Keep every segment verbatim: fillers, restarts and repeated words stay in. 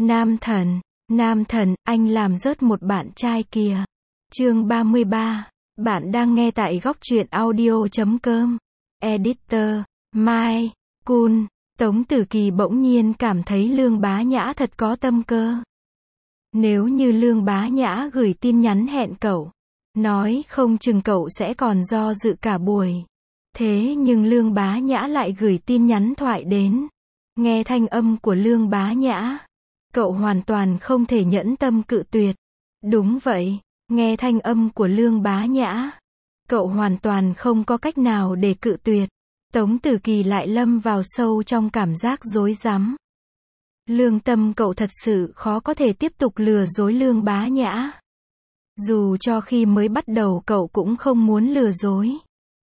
Nam thần, nam thần, anh làm rớt một bạn trai kìa. Chương ba mươi ba. Bạn đang nghe tại góc truyện audio chấm com. Editor, Mai, Kun. Tống Tử Kỳ bỗng nhiên cảm thấy Lương Bá Nhã thật có tâm cơ. Nếu như Lương Bá Nhã gửi tin nhắn hẹn cậu, nói không chừng cậu sẽ còn do dự cả buổi. Thế nhưng Lương Bá Nhã lại gửi tin nhắn thoại đến. Nghe thanh âm của Lương Bá Nhã, cậu hoàn toàn không thể nhẫn tâm cự tuyệt. Đúng vậy, nghe thanh âm của Lương Bá Nhã, cậu hoàn toàn không có cách nào để cự tuyệt. Tống Tử Kỳ lại lâm vào sâu trong cảm giác rối rắm. Lương tâm cậu thật sự khó có thể tiếp tục lừa dối Lương Bá Nhã. Dù cho khi mới bắt đầu cậu cũng không muốn lừa dối.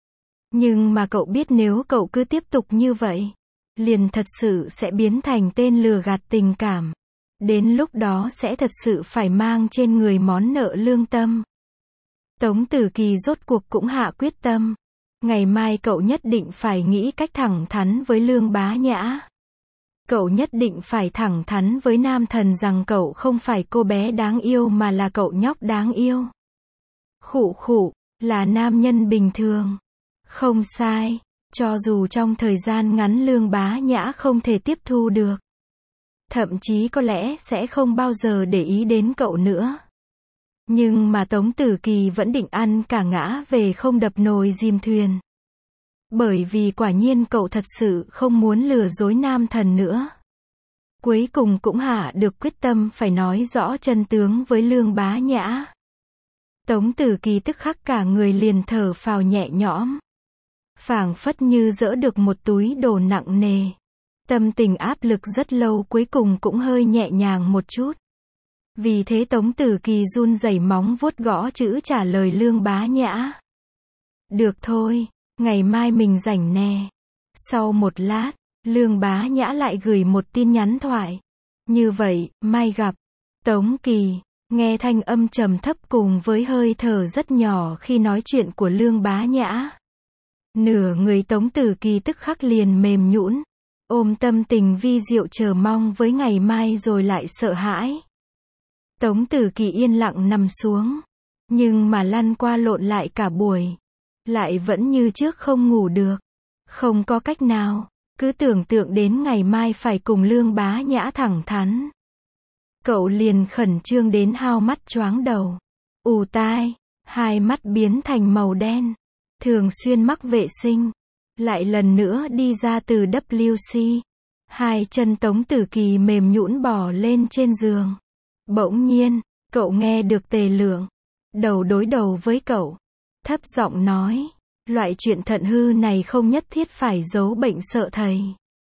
Nhưng mà cậu biết nếu cậu cứ tiếp tục như vậy, liền thật sự sẽ biến thành tên lừa gạt tình cảm. Đến lúc đó sẽ thật sự phải mang trên người món nợ lương tâm. Tống Tử Kỳ rốt cuộc cũng hạ quyết tâm. Ngày mai cậu nhất định phải nghĩ cách thẳng thắn với Lương Bá Nhã. Cậu nhất định phải thẳng thắn với nam thần rằng cậu không phải cô bé đáng yêu mà là cậu nhóc đáng yêu. Khụ khụ, là nam nhân bình thường. Không sai, cho dù trong thời gian ngắn Lương Bá Nhã không thể tiếp thu được. Thậm chí có lẽ sẽ không bao giờ để ý đến cậu nữa. Nhưng mà Tống Tử Kỳ vẫn định ăn cả ngã về không đập nồi dìm thuyền. Bởi vì quả nhiên cậu thật sự không muốn lừa dối nam thần nữa. Cuối cùng cũng hạ được quyết tâm phải nói rõ chân tướng với Lương Bá Nhã. Tống Tử Kỳ tức khắc cả người liền thở phào nhẹ nhõm. Phảng phất như dỡ được một túi đồ nặng nề. Tâm tình áp lực rất lâu cuối cùng cũng hơi nhẹ nhàng một chút. Vì thế Tống Tử Kỳ run rẩy móng vuốt gõ chữ trả lời Lương Bá Nhã. Được thôi, ngày mai mình rảnh nè. Sau một lát, Lương Bá Nhã lại gửi một tin nhắn thoại. Như vậy, mai gặp. Tống Kỳ, nghe thanh âm trầm thấp cùng với hơi thở rất nhỏ khi nói chuyện của Lương Bá Nhã. Nửa người Tống Tử Kỳ tức khắc liền mềm nhũn, ôm tâm tình vi diệu chờ mong với ngày mai rồi lại sợ hãi. Tống Tử Kỳ yên lặng nằm xuống, nhưng mà lăn qua lộn lại cả buổi, lại vẫn như trước không ngủ được. Không có cách nào, cứ tưởng tượng đến ngày mai phải cùng Lương Bá Nhã thẳng thắn. Cậu liền khẩn trương đến hao mắt choáng đầu, ù tai, hai mắt biến thành màu đen. Thường xuyên mắc vệ sinh, lại lần nữa đi ra từ W C. Hai chân Tống Tử Kỳ mềm nhũn bò lên trên giường. Bỗng nhiên, cậu nghe được Tề Lượng đầu đối đầu với cậu, thấp giọng nói, loại chuyện thận hư này không nhất thiết phải giấu bệnh sợ thầy.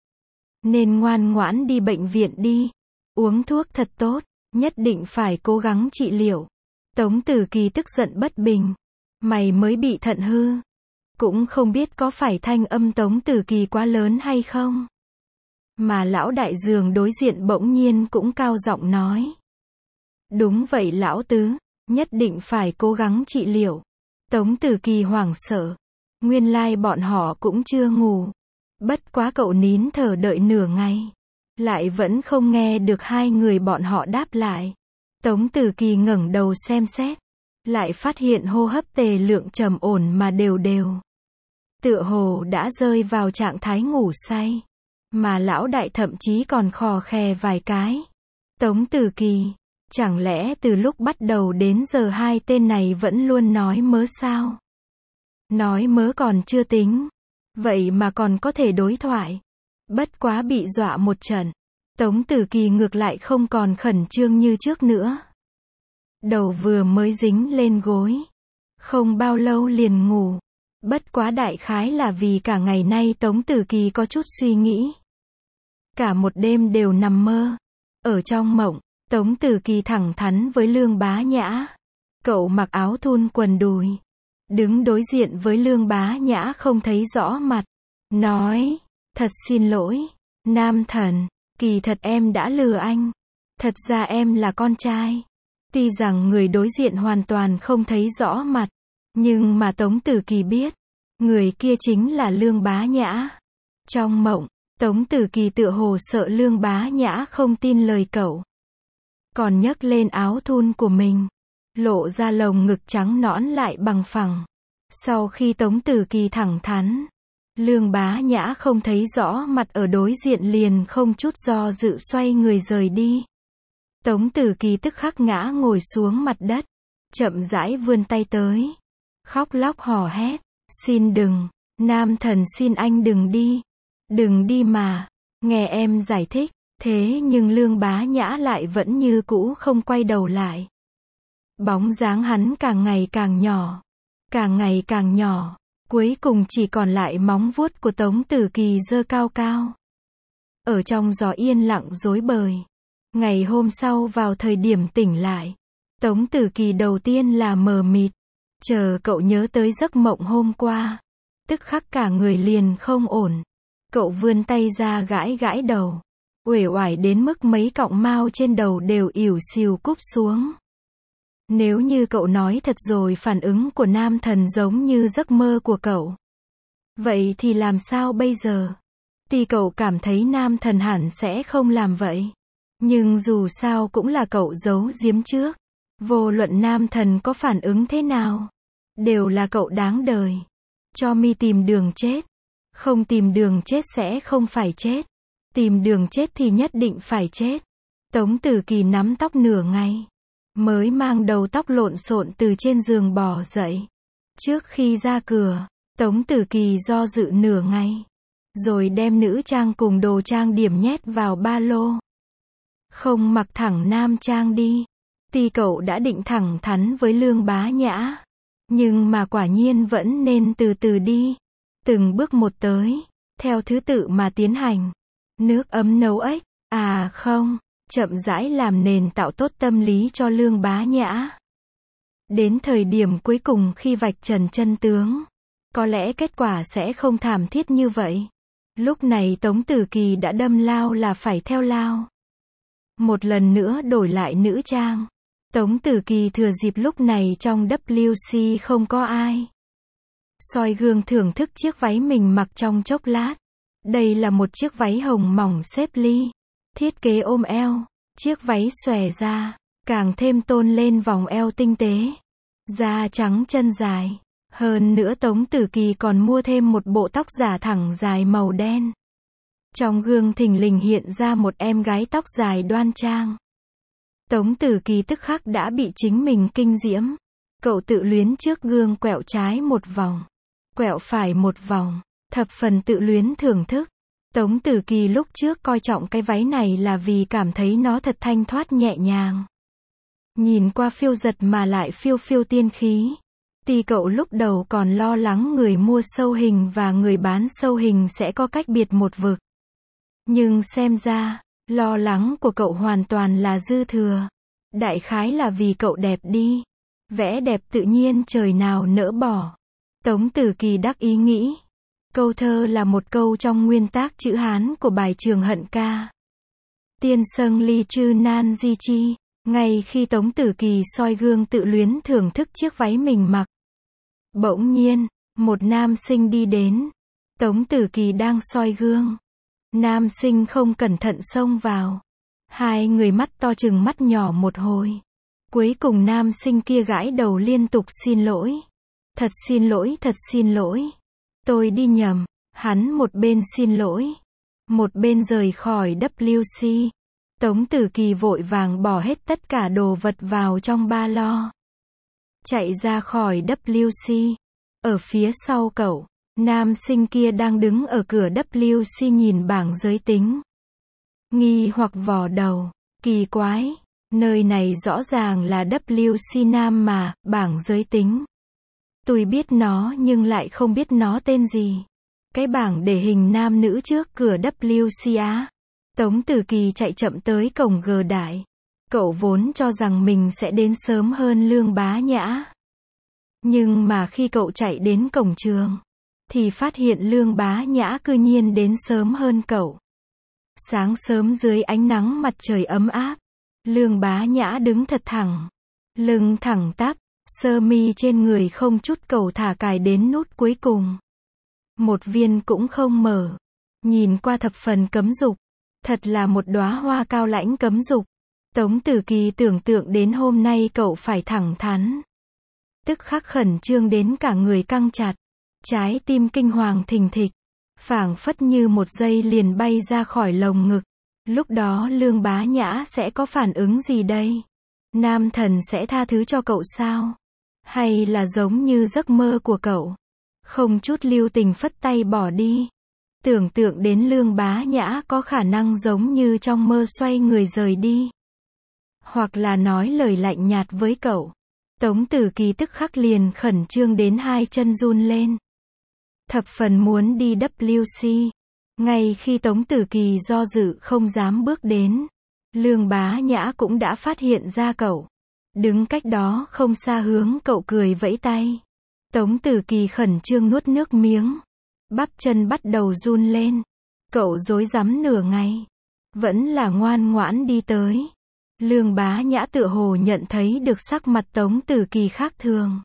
Nên ngoan ngoãn đi bệnh viện đi, uống thuốc thật tốt, nhất định phải cố gắng trị liệu. Tống Tử Kỳ tức giận bất bình, mày mới bị thận hư. Cũng không biết có phải thanh âm Tống Tử Kỳ quá lớn hay không. Mà lão đại giường đối diện bỗng nhiên cũng cao giọng nói. Đúng vậy lão tứ, nhất định phải cố gắng trị liệu. Tống Tử Kỳ hoảng sợ. Nguyên lai bọn họ cũng chưa ngủ. Bất quá cậu nín thở đợi nửa ngày. Lại vẫn không nghe được hai người bọn họ đáp lại. Tống Tử Kỳ ngẩng đầu xem xét. Lại phát hiện hô hấp Tề Lượng trầm ổn mà đều đều. Tựa hồ đã rơi vào trạng thái ngủ say. Mà lão đại thậm chí còn khò khè vài cái. Tống Tử Kỳ, chẳng lẽ từ lúc bắt đầu đến giờ hai tên này vẫn luôn nói mớ sao? Nói mớ còn chưa tính. Vậy mà còn có thể đối thoại. Bất quá bị dọa một trận. Tống Tử Kỳ ngược lại không còn khẩn trương như trước nữa. Đầu vừa mới dính lên gối. Không bao lâu liền ngủ. Bất quá đại khái là vì cả ngày nay Tống Tử Kỳ có chút suy nghĩ. Cả một đêm đều nằm mơ. Ở trong mộng, Tống Tử Kỳ thẳng thắn với Lương Bá Nhã. Cậu mặc áo thun quần đùi. Đứng đối diện với Lương Bá Nhã không thấy rõ mặt. Nói, thật xin lỗi, nam thần, kỳ thật em đã lừa anh. Thật ra em là con trai. Tuy rằng người đối diện hoàn toàn không thấy rõ mặt. Nhưng mà Tống Tử Kỳ biết, người kia chính là Lương Bá Nhã. Trong mộng, Tống Tử Kỳ tựa hồ sợ Lương Bá Nhã không tin lời cậu. còn nhấc lên áo thun của mình, lộ ra lồng ngực trắng nõn lại bằng phẳng. Sau khi Tống Tử Kỳ thẳng thắn, Lương Bá Nhã không thấy rõ mặt ở đối diện liền không chút do dự xoay người rời đi. Tống Tử Kỳ tức khắc ngã ngồi xuống mặt đất, chậm rãi vươn tay tới, khóc lóc hò hét, xin đừng, nam thần xin anh đừng đi, đừng đi mà, nghe em giải thích. Thế nhưng Lương Bá Nhã lại vẫn như cũ không quay đầu lại. Bóng dáng hắn càng ngày càng nhỏ, càng ngày càng nhỏ, cuối cùng chỉ còn lại móng vuốt của Tống Tử Kỳ giơ cao cao. Ở trong gió yên lặng rối bời. Ngày hôm sau vào thời điểm tỉnh lại, Tống Tử Kỳ đầu tiên là mờ mịt, chờ cậu nhớ tới giấc mộng hôm qua, tức khắc cả người liền không ổn. Cậu vươn tay ra gãi gãi đầu, uể oải đến mức mấy cọng mao trên đầu đều ỉu xìu cúp xuống. Nếu như cậu nói thật rồi phản ứng của nam thần giống như giấc mơ của cậu, vậy thì làm sao bây giờ? Thì cậu cảm thấy nam thần hẳn sẽ không làm vậy. Nhưng dù sao cũng là cậu giấu giếm trước. Vô luận nam thần có phản ứng thế nào, đều là cậu đáng đời. Cho mi tìm đường chết. Không tìm đường chết sẽ không phải chết. Tìm đường chết thì nhất định phải chết. Tống Tử Kỳ nắm tóc nửa ngày, mới mang đầu tóc lộn xộn từ trên giường bò dậy. Trước khi ra cửa, Tống Tử Kỳ do dự nửa ngày, rồi đem nữ trang cùng đồ trang điểm nhét vào ba lô. Không mặc thẳng nam trang đi. Tuy cậu đã định thẳng thắn với Lương Bá Nhã, nhưng mà quả nhiên vẫn nên từ từ đi. Từng bước một tới, theo thứ tự mà tiến hành. Nước ấm nấu ếch, à không, chậm rãi làm nền tạo tốt tâm lý cho Lương Bá Nhã. Đến thời điểm cuối cùng khi vạch trần chân tướng, có lẽ kết quả sẽ không thảm thiết như vậy. Lúc này Tống Tử Kỳ đã đâm lao là phải theo lao. Một lần nữa đổi lại nữ trang. Tống Tử Kỳ thừa dịp lúc này trong W C không có ai, soi gương thưởng thức chiếc váy mình mặc trong chốc lát. Đây là một chiếc váy hồng mỏng xếp ly, thiết kế ôm eo, chiếc váy xòe ra, càng thêm tôn lên vòng eo tinh tế, da trắng chân dài. Hơn nữa Tống Tử Kỳ còn mua thêm một bộ tóc giả thẳng dài màu đen. Trong gương thình lình hiện ra một em gái tóc dài đoan trang. Tống Tử Kỳ tức khắc đã bị chính mình kinh diễm. Cậu tự luyến trước gương quẹo trái một vòng, quẹo phải một vòng, thập phần tự luyến thưởng thức. Tống Tử Kỳ lúc trước coi trọng cái váy này là vì cảm thấy nó thật thanh thoát nhẹ nhàng. Nhìn qua phiêu giật mà lại phiêu phiêu tiên khí. Tuy cậu lúc đầu còn lo lắng người mua sâu hình và người bán sâu hình sẽ có cách biệt một vực. Nhưng xem ra, lo lắng của cậu hoàn toàn là dư thừa. Đại khái là vì cậu đẹp đi. Vẽ đẹp tự nhiên trời nào nỡ bỏ. Tống Tử Kỳ đắc ý nghĩ. Câu thơ là một câu trong nguyên tác chữ Hán của bài Trường Hận Ca. Tiên sâng ly chư nan di chi. Ngay khi Tống Tử Kỳ soi gương tự luyến thưởng thức chiếc váy mình mặc, bỗng nhiên, một nam sinh đi đến. Tống Tử Kỳ đang soi gương. Nam sinh không cẩn thận xông vào. Hai người mắt to chừng mắt nhỏ một hồi. Cuối cùng nam sinh kia gãi đầu liên tục xin lỗi. Thật xin lỗi, thật xin lỗi. Tôi đi nhầm. Hắn một bên xin lỗi, một bên rời khỏi W C. Tống Tử Kỳ vội vàng bỏ hết tất cả đồ vật vào trong ba lô, chạy ra khỏi W C. Ở phía sau cậu, nam sinh kia đang đứng ở cửa W C nhìn bảng giới tính. Nghi hoặc vò đầu, kỳ quái, nơi này rõ ràng là W C nam mà, bảng giới tính. Tôi biết nó nhưng lại không biết nó tên gì. Cái bảng để hình nam nữ trước cửa W C á. Tống Tử Kỳ chạy chậm tới cổng G Đại. Cậu vốn cho rằng mình sẽ đến sớm hơn Lương Bá Nhã. Nhưng mà khi cậu chạy đến cổng trường, thì phát hiện Lương Bá Nhã cư nhiên đến sớm hơn cậu. Sáng sớm dưới ánh nắng mặt trời ấm áp, Lương Bá Nhã đứng thật thẳng, lưng thẳng tắp, sơ mi trên người không chút cầu thả cài đến nút cuối cùng. Một viên cũng không mở. Nhìn qua thập phần cấm dục. Thật là một đóa hoa cao lãnh cấm dục. Tống Tử Kỳ tưởng tượng đến hôm nay cậu phải thẳng thắn. Tức khắc khẩn trương đến cả người căng chặt. Trái tim kinh hoàng thình thịch. Phảng phất như một giây liền bay ra khỏi lồng ngực. Lúc đó Lương Bá Nhã sẽ có phản ứng gì đây? Nam thần sẽ tha thứ cho cậu sao? Hay là giống như giấc mơ của cậu? Không chút lưu tình phất tay bỏ đi. Tưởng tượng đến Lương Bá Nhã có khả năng giống như trong mơ xoay người rời đi. Hoặc là nói lời lạnh nhạt với cậu. Tống Tử Kỳ tức khắc liền khẩn trương đến hai chân run lên. Thập phần muốn đi W C. Ngay khi Tống Tử Kỳ do dự không dám bước đến, Lương Bá Nhã cũng đã phát hiện ra cậu. Đứng cách đó không xa hướng cậu cười vẫy tay. Tống Tử Kỳ khẩn trương nuốt nước miếng. Bắp chân bắt đầu run lên. Cậu rối rắm nửa ngày. Vẫn là ngoan ngoãn đi tới. Lương Bá Nhã tựa hồ nhận thấy được sắc mặt Tống Tử Kỳ khác thường.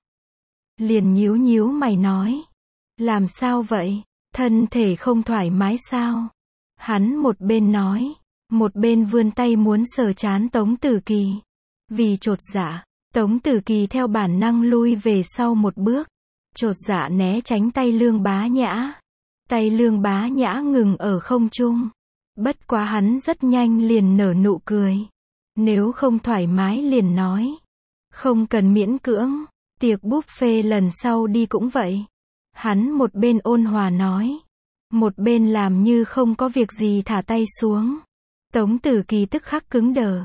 Liền nhíu nhíu mày nói. Làm sao vậy? Thân thể không thoải mái sao? Hắn một bên nói, một bên vươn tay muốn sờ trán Tống Tử Kỳ. Vì chột dạ, Tống Tử Kỳ theo bản năng lui về sau một bước. Chột dạ né tránh tay Lương Bá Nhã. Tay Lương Bá Nhã ngừng ở không trung. Bất quá hắn rất nhanh liền nở nụ cười. Nếu không thoải mái liền nói. Không cần miễn cưỡng, tiệc buffet lần sau đi cũng vậy. Hắn một bên ôn hòa nói. Một bên làm như không có việc gì thả tay xuống. Tống Tử Kỳ tức khắc cứng đờ.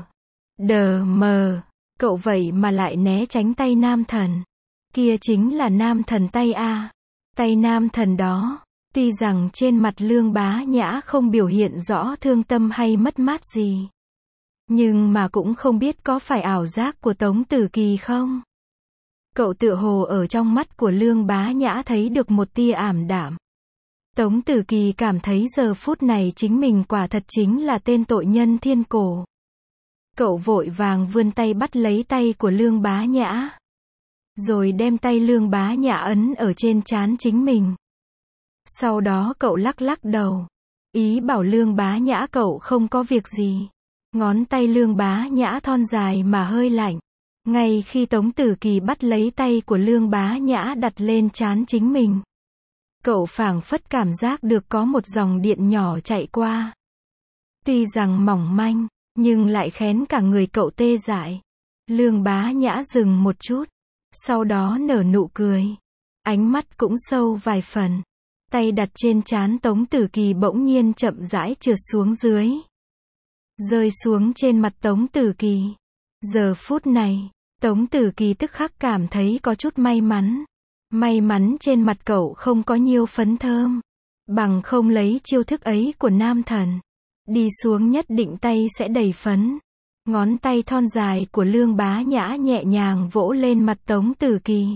Đờ mờ, cậu vậy mà lại né tránh tay nam thần. Kia chính là nam thần tay a. Tay nam thần đó. Tuy rằng trên mặt Lương Bá Nhã không biểu hiện rõ thương tâm hay mất mát gì. Nhưng mà cũng không biết có phải ảo giác của Tống Tử Kỳ không? Cậu tựa hồ ở trong mắt của Lương Bá Nhã thấy được một tia ảm đạm. Tống Tử Kỳ cảm thấy giờ phút này chính mình quả thật chính là tên tội nhân thiên cổ. Cậu vội vàng vươn tay bắt lấy tay của Lương Bá Nhã. Rồi đem tay Lương Bá Nhã ấn ở trên trán chính mình. Sau đó cậu lắc lắc đầu. Ý bảo Lương Bá Nhã cậu không có việc gì. Ngón tay Lương Bá Nhã thon dài mà hơi lạnh. Ngay khi Tống Tử Kỳ bắt lấy tay của Lương Bá Nhã đặt lên trán chính mình. Cậu phảng phất cảm giác được có một dòng điện nhỏ chạy qua. Tuy rằng mỏng manh, nhưng lại khén cả người cậu tê dại. Lương Bá Nhã dừng một chút. Sau đó nở nụ cười. Ánh mắt cũng sâu vài phần. Tay đặt trên trán Tống Tử Kỳ bỗng nhiên chậm rãi trượt xuống dưới. Rơi xuống trên mặt Tống Tử Kỳ. Giờ phút này, Tống Tử Kỳ tức khắc cảm thấy có chút may mắn. May mắn trên mặt cậu không có nhiều phấn thơm. Bằng không lấy chiêu thức ấy của nam thần. Đi xuống nhất định tay sẽ đầy phấn. Ngón tay thon dài của Lương Bá Nhã nhẹ nhàng vỗ lên mặt Tống Tử Kỳ.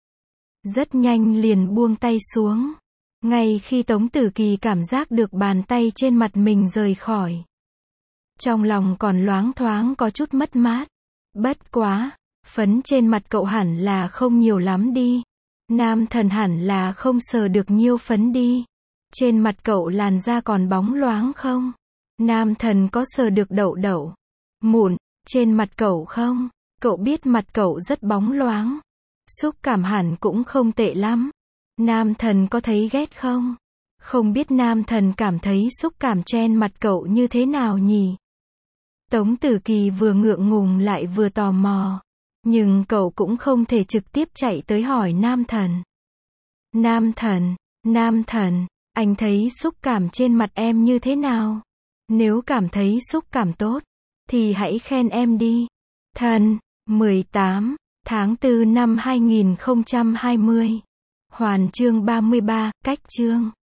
Rất nhanh liền buông tay xuống. Ngay khi Tống Tử Kỳ cảm giác được bàn tay trên mặt mình rời khỏi. Trong lòng còn loáng thoáng có chút mất mát. Bất quá, phấn trên mặt cậu hẳn là không nhiều lắm đi. Nam thần hẳn là không sờ được nhiêu phấn đi. Trên mặt cậu làn da còn bóng loáng không? Nam thần có sờ được đậu đậu mụn trên mặt cậu không? Cậu biết mặt cậu rất bóng loáng. Xúc cảm hẳn cũng không tệ lắm. Nam thần có thấy ghét không? Không biết nam thần cảm thấy xúc cảm trên mặt cậu như thế nào nhỉ? Tống Tử Kỳ vừa ngượng ngùng lại vừa tò mò. Nhưng cậu cũng không thể trực tiếp chạy tới hỏi nam thần. Nam thần, nam thần, anh thấy xúc cảm trên mặt em như thế nào? Nếu cảm thấy xúc cảm tốt, thì hãy khen em đi. Thần, mười tám tháng tư năm hai nghìn không trăm hai mươi. Hoàn chương ba mươi ba, cách chương.